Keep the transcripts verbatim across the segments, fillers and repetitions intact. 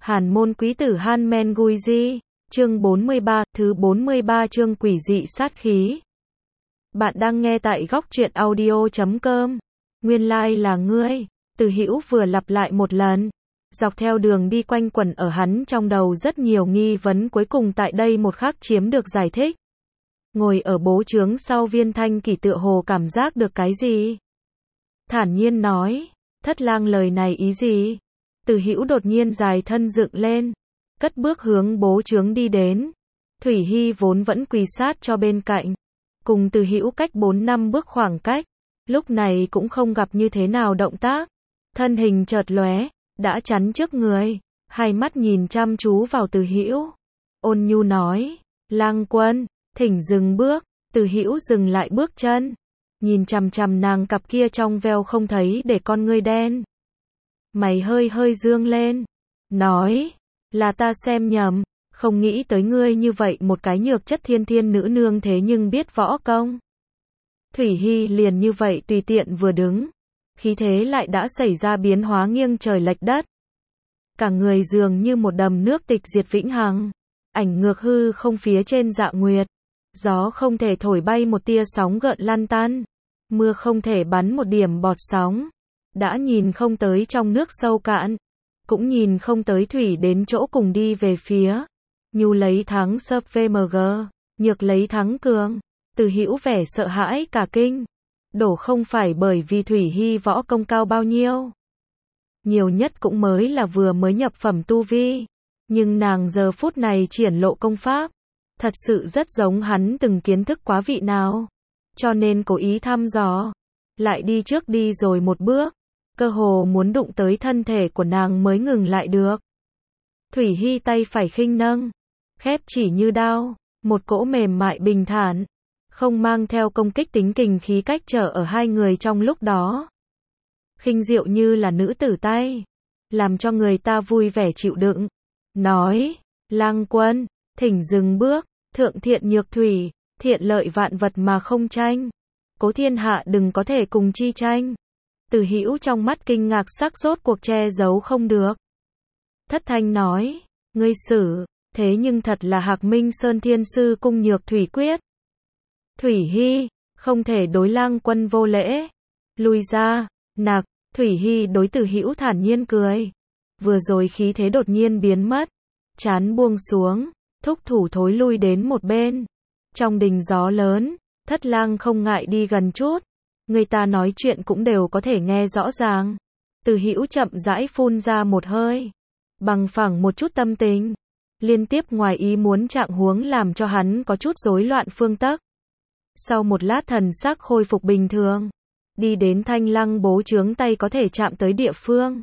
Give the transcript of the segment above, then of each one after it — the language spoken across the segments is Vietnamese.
Hàn môn quý tử Han Men Gui Di, chương bốn mươi ba, thứ bốn mươi ba chương quỷ dị sát khí. Bạn đang nghe tại góc truyện audio chấm com. Nguyên lai like là ngươi. Từ Hữu vừa lặp lại một lần. Dọc theo đường đi quanh quẩn ở hắn trong đầu rất nhiều nghi vấn, cuối cùng tại đây một khắc chiếm được giải thích. Ngồi ở bố trướng sau Viên Thanh Kỳ tựa hồ cảm giác được cái gì. Thản nhiên nói, Thất lang lời này ý gì? Từ Hữu đột nhiên dài thân dựng lên, cất bước hướng bố trướng đi đến. Thủy Hy vốn vẫn quỳ sát cho bên cạnh, cùng Từ Hữu cách bốn năm bước khoảng cách, lúc này cũng không gặp như thế nào động tác, thân hình chợt lóe, đã chắn trước người, hai mắt nhìn chăm chú vào Từ Hữu, ôn nhu nói, lang quân, thỉnh dừng bước. Từ Hữu dừng lại bước chân, nhìn chằm chằm nàng cặp kia trong veo không thấy để con ngươi đen. Mày hơi hơi dương lên, nói, là ta xem nhầm, không nghĩ tới ngươi như vậy một cái nhược chất thiên thiên nữ nương thế nhưng biết võ công. Thủy Hy liền như vậy tùy tiện vừa đứng, khí thế lại đã xảy ra biến hóa nghiêng trời lệch đất. Cả người dường như một đầm nước tịch diệt vĩnh hằng, ảnh ngược hư không phía trên dạ nguyệt, gió không thể thổi bay một tia sóng gợn lăn tăn, mưa không thể bắn một điểm bọt sóng. Đã nhìn không tới trong nước sâu cạn, cũng nhìn không tới thủy đến chỗ cùng đi về phía. Nhu lấy thắng sấp vê em giê, nhược lấy thắng cường. Từ Hữu vẻ sợ hãi cả kinh. Đổ không phải bởi vì Thủy Hy võ công cao bao nhiêu. Nhiều nhất cũng mới là vừa mới nhập phẩm tu vi. Nhưng nàng giờ phút này triển lộ công pháp. Thật sự rất giống hắn từng kiến thức quá vị nào. Cho nên cố ý thăm dò. Lại đi trước đi rồi một bước. Cơ hồ muốn đụng tới thân thể của nàng mới ngừng lại được. Thủy Hy tay phải khinh nâng, khép chỉ như đao, một cỗ mềm mại bình thản, không mang theo công kích tính kình khí cách trở ở hai người trong lúc đó. Khinh diệu như là nữ tử tay, làm cho người ta vui vẻ chịu đựng. Nói, lang quân, thỉnh dừng bước, thượng thiện nhược thủy, thiện lợi vạn vật mà không tranh. Cố thiên hạ đừng có thể cùng chi tranh. Từ Hữu trong mắt kinh ngạc sắc rốt cuộc che giấu không được. Thất thanh nói, ngươi xử, thế nhưng thật là Hạc Minh Sơn Thiên Sư cung nhược thủy quyết. Thủy Hy, không thể đối lang quân vô lễ. Lui ra, nặc, Thủy Hy đối Từ Hữu thản nhiên cười. Vừa rồi khí thế đột nhiên biến mất, trán buông xuống, thúc thủ thối lui đến một bên. Trong đình gió lớn, Thất lang không ngại đi gần chút. Người ta nói chuyện cũng đều có thể nghe rõ ràng. Từ Hữu chậm rãi phun ra một hơi, bằng phẳng một chút tâm tình. Liên tiếp ngoài ý muốn trạng huống làm cho hắn có chút rối loạn phương tắc. Sau một lát thần sắc khôi phục bình thường, đi đến thanh lăng bố trướng tay có thể chạm tới địa phương.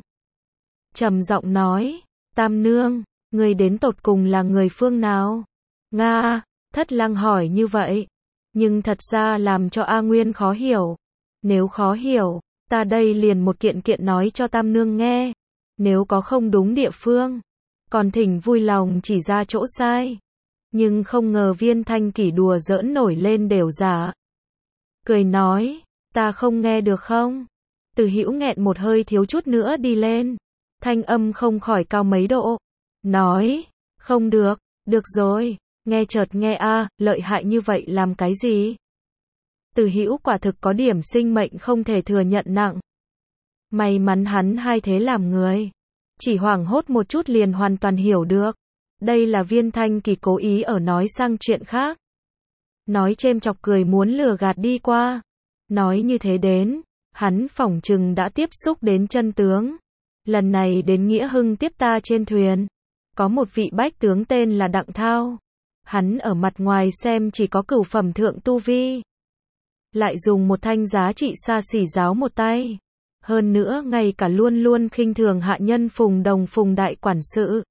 Trầm giọng nói, Tam nương, người đến tột cùng là người phương nào? Nga, Thất lăng hỏi như vậy, nhưng thật ra làm cho A Nguyên khó hiểu. Nếu khó hiểu, ta đây liền một kiện kiện nói cho Tam nương nghe. Nếu có không đúng địa phương, còn thỉnh vui lòng chỉ ra chỗ sai. Nhưng không ngờ Viên Thanh Kỳ đùa giỡn nổi lên đều giả. Cười nói, ta không nghe được không? Từ Hữu nghẹn một hơi thiếu chút nữa đi lên. Thanh âm không khỏi cao mấy độ. Nói, không được, được rồi, nghe chợt nghe a, lợi hại như vậy làm cái gì? Từ Hữu quả thực có điểm sinh mệnh không thể thừa nhận nặng. May mắn hắn hai thế làm người, chỉ hoảng hốt một chút liền hoàn toàn hiểu được. Đây là Viên Thanh Kỳ cố ý ở nói sang chuyện khác. Nói chêm chọc cười muốn lừa gạt đi qua. Nói như thế đến, hắn phỏng chừng đã tiếp xúc đến chân tướng. Lần này đến Nghĩa Hưng tiếp ta trên thuyền. Có một vị bách tướng tên là Đặng Thao. Hắn ở mặt ngoài xem chỉ có cửu phẩm thượng tu vi. Lại dùng một thanh giá trị xa xỉ giáo một tay. Hơn nữa ngay cả luôn luôn khinh thường hạ nhân Phùng Đồng Phùng đại quản sự.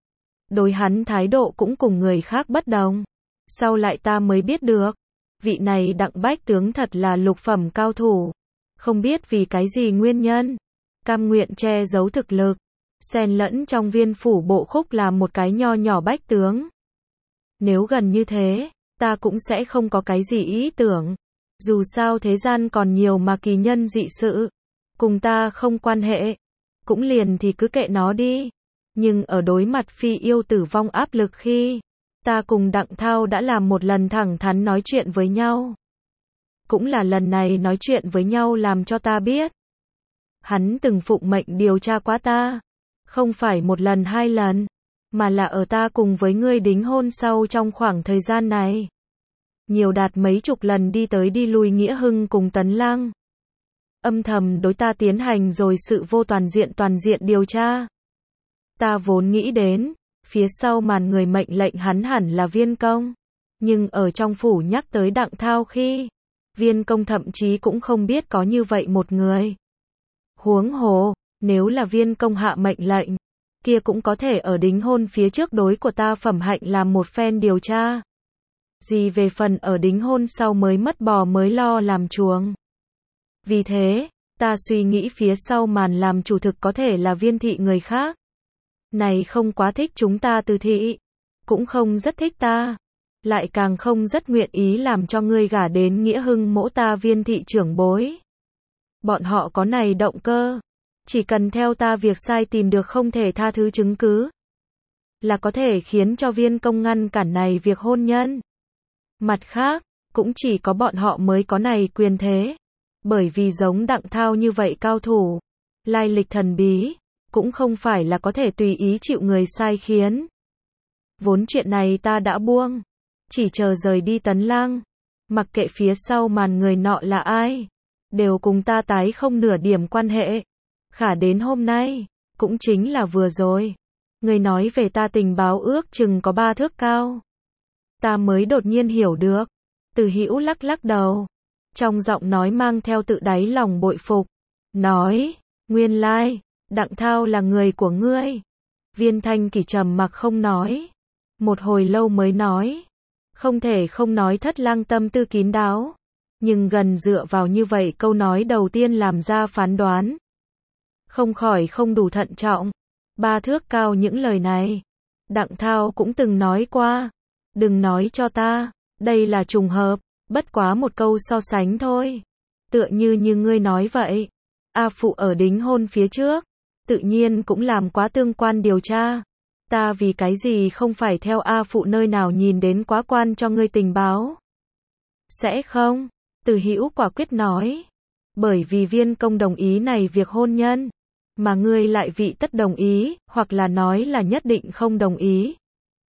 Đối hắn thái độ cũng cùng người khác bất đồng. Sau lại ta mới biết được, vị này Đặng bách tướng thật là lục phẩm cao thủ. Không biết vì cái gì nguyên nhân, cam nguyện che giấu thực lực, xen lẫn trong Viên phủ bộ khúc làm một cái nho nhỏ bách tướng. Nếu gần như thế, ta cũng sẽ không có cái gì ý tưởng. Dù sao thế gian còn nhiều mà kỳ nhân dị sự, cùng ta không quan hệ, cũng liền thì cứ kệ nó đi. Nhưng ở đối mặt phi yêu tử vong áp lực khi ta cùng Đặng Thao đã làm một lần thẳng thắn nói chuyện với nhau. Cũng là lần này nói chuyện với nhau làm cho ta biết. Hắn từng phụng mệnh điều tra qua ta. Không phải một lần hai lần. Mà là ở ta cùng với ngươi đính hôn sau trong khoảng thời gian này. Nhiều đạt mấy chục lần đi tới đi lui Nghĩa Hưng cùng Tấn Lăng. Âm thầm đối ta tiến hành rồi sự vô toàn diện toàn diện điều tra. Ta vốn nghĩ đến, phía sau màn người mệnh lệnh hắn hẳn là Viên Công. Nhưng ở trong phủ nhắc tới Đặng Thao khi, Viên Công thậm chí cũng không biết có như vậy một người. Huống hồ, nếu là Viên Công hạ mệnh lệnh, kia cũng có thể ở đính hôn phía trước đối của ta phẩm hạnh làm một phen điều tra. Gì về phần ở đính hôn sau mới mất bò mới lo làm chuồng. Vì thế, ta suy nghĩ phía sau màn làm chủ thực có thể là Viên thị người khác. Này không quá thích chúng ta Từ thị, cũng không rất thích ta, lại càng không rất nguyện ý làm cho ngươi gả đến Nghĩa Hưng mỗ ta Viên thị trưởng bối. Bọn họ có này động cơ, chỉ cần theo ta việc sai tìm được không thể tha thứ chứng cứ, là có thể khiến cho Viên Công ngăn cản này việc hôn nhân. Mặt khác, cũng chỉ có bọn họ mới có này quyền thế, bởi vì giống Đặng Thao như vậy cao thủ, lai lịch thần bí, cũng không phải là có thể tùy ý chịu người sai khiến. Vốn chuyện này ta đã buông, chỉ chờ rời đi Tấn Lăng, mặc kệ phía sau màn người nọ là ai, đều cùng ta tái không nửa điểm quan hệ. Khả đến hôm nay, cũng chính là vừa rồi, người nói về ta tình báo ước chừng có ba thước cao. Ta mới đột nhiên hiểu được. Từ Hữu lắc lắc đầu, trong giọng nói mang theo tự đáy lòng bội phục, nói, nguyên lai, Đặng Thao là người của ngươi. Viên Thanh Kỳ trầm mặc không nói, một hồi lâu mới nói, không thể không nói Thất Lang tâm tư kín đáo, nhưng gần dựa vào như vậy câu nói đầu tiên làm ra phán đoán, không khỏi không đủ thận trọng. Ba thước cao những lời này, Đặng Thao cũng từng nói qua, đừng nói cho ta, đây là trùng hợp, bất quá một câu so sánh thôi. Tựa như như ngươi nói vậy, A Phụ ở đính hôn phía trước, tự nhiên cũng làm quá tương quan điều tra. Ta vì cái gì không phải theo A Phụ nơi nào nhìn đến quá quan cho ngươi tình báo? Sẽ không, Từ Hữu quả quyết nói, bởi vì Viên Công đồng ý này việc hôn nhân, mà ngươi lại vị tất đồng ý, hoặc là nói là nhất định không đồng ý.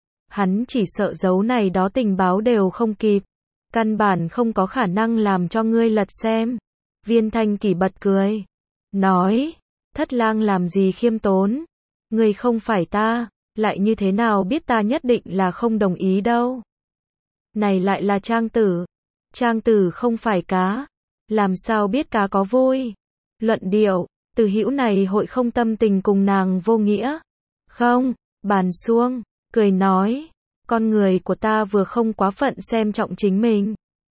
Hắn chỉ sợ giấu này đó tình báo đều không kịp, căn bản không có khả năng làm cho ngươi lật xem. Viên Thanh Kỳ bật cười, nói, Thất Lang làm gì khiêm tốn, ngươi không phải ta, lại như thế nào biết ta nhất định là không đồng ý đâu. Này lại là Trang Tử, Trang Tử không phải cá, làm sao biết cá có vui. Luận điệu, Từ Hữu này hội không tâm tình cùng nàng vô nghĩa. Không, bàn xuông, cười nói, con người của ta vừa không quá phận xem trọng chính mình,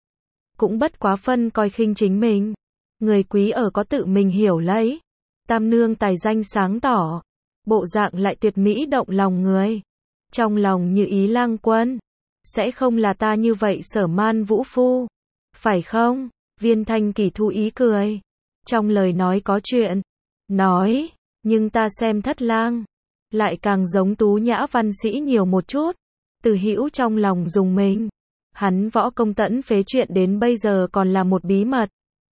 cũng bất quá phân coi khinh chính mình. Người quý ở có tự mình hiểu lấy. Tam nương tài danh sáng tỏ, bộ dạng lại tuyệt mỹ động lòng người. Trong lòng như ý lang quân, sẽ không là ta như vậy sở man vũ phu, phải không? Viên Thanh Kỳ thu ý cười, trong lời nói có chuyện, nói, nhưng ta xem Thất Lang, lại càng giống tú nhã văn sĩ nhiều một chút. Từ Hữu trong lòng dùng mình, hắn võ công tẫn phế chuyện đến bây giờ còn là một bí mật.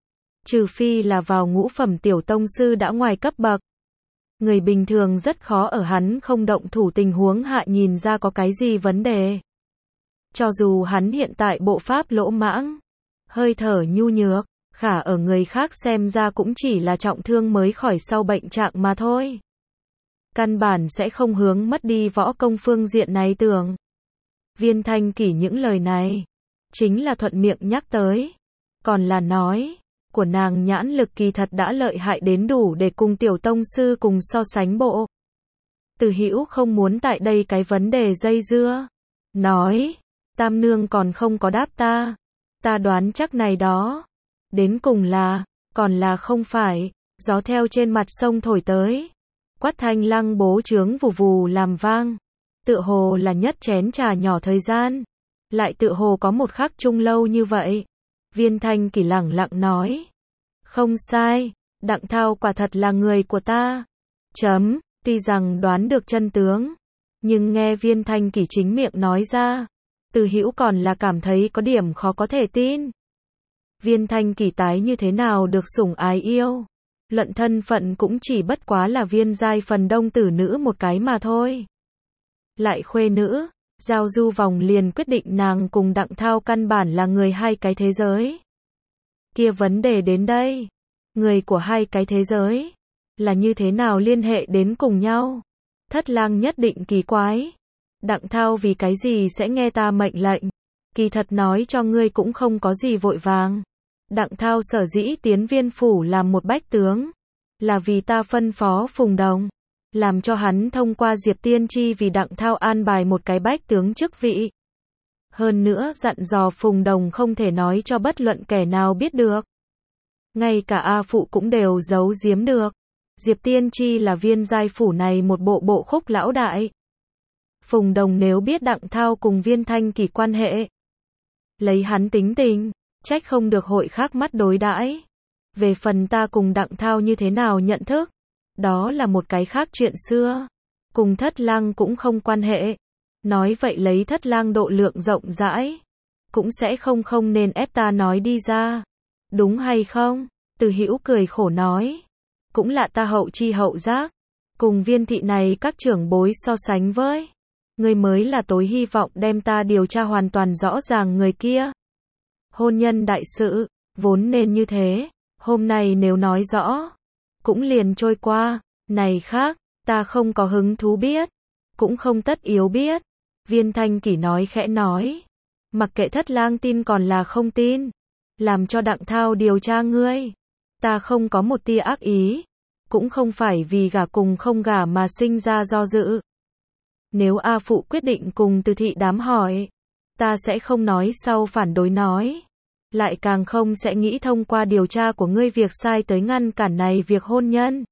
Trừ phi là vào ngũ phẩm tiểu tông sư đã ngoài cấp bậc. Người bình thường rất khó ở hắn không động thủ tình huống hạ nhìn ra có cái gì vấn đề. Cho dù hắn hiện tại bộ pháp lỗ mãng, hơi thở nhu nhược, khả ở người khác xem ra cũng chỉ là trọng thương mới khỏi sau bệnh trạng mà thôi. Căn bản sẽ không hướng mất đi võ công phương diện này tưởng. Viên Thanh Kỳ những lời này, chính là thuận miệng nhắc tới. Còn là nói, của nàng nhãn lực kỳ thật đã lợi hại đến đủ để cùng tiểu tông sư cùng so sánh bộ. Từ Hữu không muốn tại đây cái vấn đề dây dưa. Nói, Tam nương còn không có đáp ta. Ta đoán chắc này đó. Đến cùng là, còn là không phải, gió theo trên mặt sông thổi tới. Quát thanh lăng bố trướng vù vù làm vang. Tựa hồ là nhất chén trà nhỏ thời gian. Lại tựa hồ có một khắc chung lâu như vậy. Viên Thanh Kỳ lẳng lặng nói. Không sai, Đặng Thao quả thật là người của ta. Chấm, Tuy rằng đoán được chân tướng, nhưng nghe Viên Thanh Kỳ chính miệng nói ra, Từ Hữu còn là cảm thấy có điểm khó có thể tin. Viên Thanh Kỳ tái như thế nào được sủng ái yêu, luận thân phận cũng chỉ bất quá là viên giai phần đông tử nữ một cái mà thôi. Lại khuê nữ, giao du vòng liền quyết định nàng cùng Đặng Thao căn bản là người hai cái thế giới. Kia vấn đề đến đây, người của hai cái thế giới, là như thế nào liên hệ đến cùng nhau? Thất lang nhất định kỳ quái. Đặng Thao vì cái gì sẽ nghe ta mệnh lệnh? Kỳ thật nói cho ngươi cũng không có gì vội vàng. Đặng Thao sở dĩ tiến Viên phủ làm một bách tướng, là vì ta phân phó Phùng Đồng, làm cho hắn thông qua Diệp Tiên Tri vì Đặng Thao an bài một cái bách tướng chức vị. Hơn nữa dặn dò Phùng Đồng không thể nói cho bất luận kẻ nào biết được. Ngay cả A Phụ cũng đều giấu giếm được. Diệp Tiên Tri là viên giai phủ này một bộ bộ khúc lão đại. Phùng Đồng nếu biết Đặng Thao cùng Viên Thanh Kỳ quan hệ, lấy hắn tính tình, trách không được hội khác mắt đối đãi. Về phần ta cùng Đặng Thao như thế nào nhận thức, đó là một cái khác chuyện xưa. Cùng Thất lang cũng không quan hệ. Nói vậy lấy Thất lang độ lượng rộng rãi, cũng sẽ không không nên ép ta nói đi ra. Đúng hay không? Từ Hữu cười khổ nói. Cũng là ta hậu chi hậu giác. Cùng Viên thị này các trưởng bối so sánh với, người mới là tối hy vọng đem ta điều tra hoàn toàn rõ ràng người kia. Hôn nhân đại sự, vốn nên như thế. Hôm nay nếu nói rõ, cũng liền trôi qua. Này khác, ta không có hứng thú biết, cũng không tất yếu biết. Viên Thanh Kỳ nói khẽ nói. Mặc kệ Thất lang tin còn là không tin, làm cho Đặng Thao điều tra ngươi. Ta không có một tia ác ý, cũng không phải vì gả cùng không gả mà sinh ra do dự. Nếu A Phụ quyết định cùng Từ thị đám hỏi, ta sẽ không nói sau phản đối nói. Lại càng không sẽ nghĩ thông qua điều tra của ngươi việc sai tới ngăn cản này việc hôn nhân.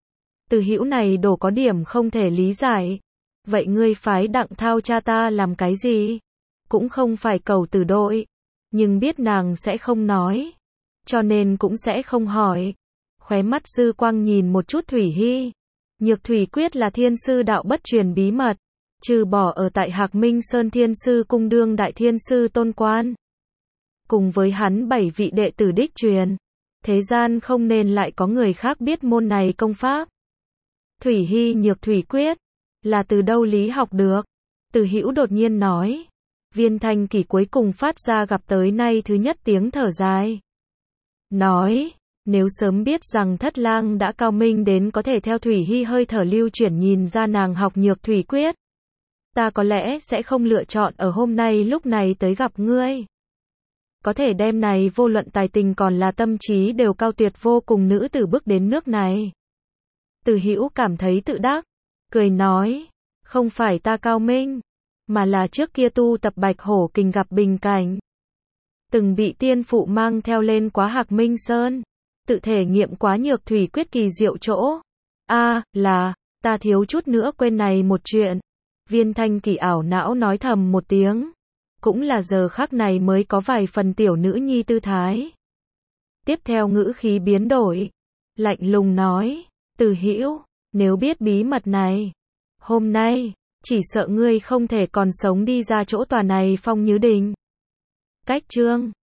Từ Hữu này đổ có điểm không thể lý giải. Vậy ngươi phái Đặng Thao cha ta làm cái gì? Cũng không phải cầu tử đội, nhưng biết nàng sẽ không nói, cho nên cũng sẽ không hỏi. Khóe mắt dư quang nhìn một chút Thủy Hy. Nhược Thủy Quyết là thiên sư đạo bất truyền bí mật, trừ bỏ ở tại Hạc Minh Sơn Thiên sư cung đương đại thiên sư tôn quan, cùng với hắn bảy vị đệ tử đích truyền, thế gian không nên lại có người khác biết môn này công pháp. Thủy Hy Nhược Thủy Quyết là từ đâu lý học được? Từ Hữu đột nhiên nói. Viên Thanh Kỳ cuối cùng phát ra gặp tới nay thứ nhất tiếng thở dài. Nói, nếu sớm biết rằng Thất lang đã cao minh đến có thể theo Thủy Hy hơi thở lưu chuyển nhìn ra nàng học Nhược Thủy Quyết, ta có lẽ sẽ không lựa chọn ở hôm nay lúc này tới gặp ngươi. Có thể đem này vô luận tài tình còn là tâm trí đều cao tuyệt vô cùng nữ tử bước đến nước này. Từ Hữu cảm thấy tự đắc, cười nói, không phải ta cao minh, mà là trước kia tu tập Bạch Hổ Kình gặp bình cảnh. Từng bị tiên phụ mang theo lên quá Hạc Minh Sơn, tự thể nghiệm quá Nhược Thủy Quyết kỳ diệu chỗ. A, à, là, ta thiếu chút nữa quên này một chuyện. Viên Thanh Kỳ ảo não nói thầm một tiếng. Cũng là giờ khắc này mới có vài phần tiểu nữ nhi tư thái. Tiếp theo ngữ khí biến đổi, lạnh lùng nói, Từ Hữu, nếu biết bí mật này, hôm nay, chỉ sợ ngươi không thể còn sống đi ra chỗ tòa này Phong Nhứ Đình. Cách chương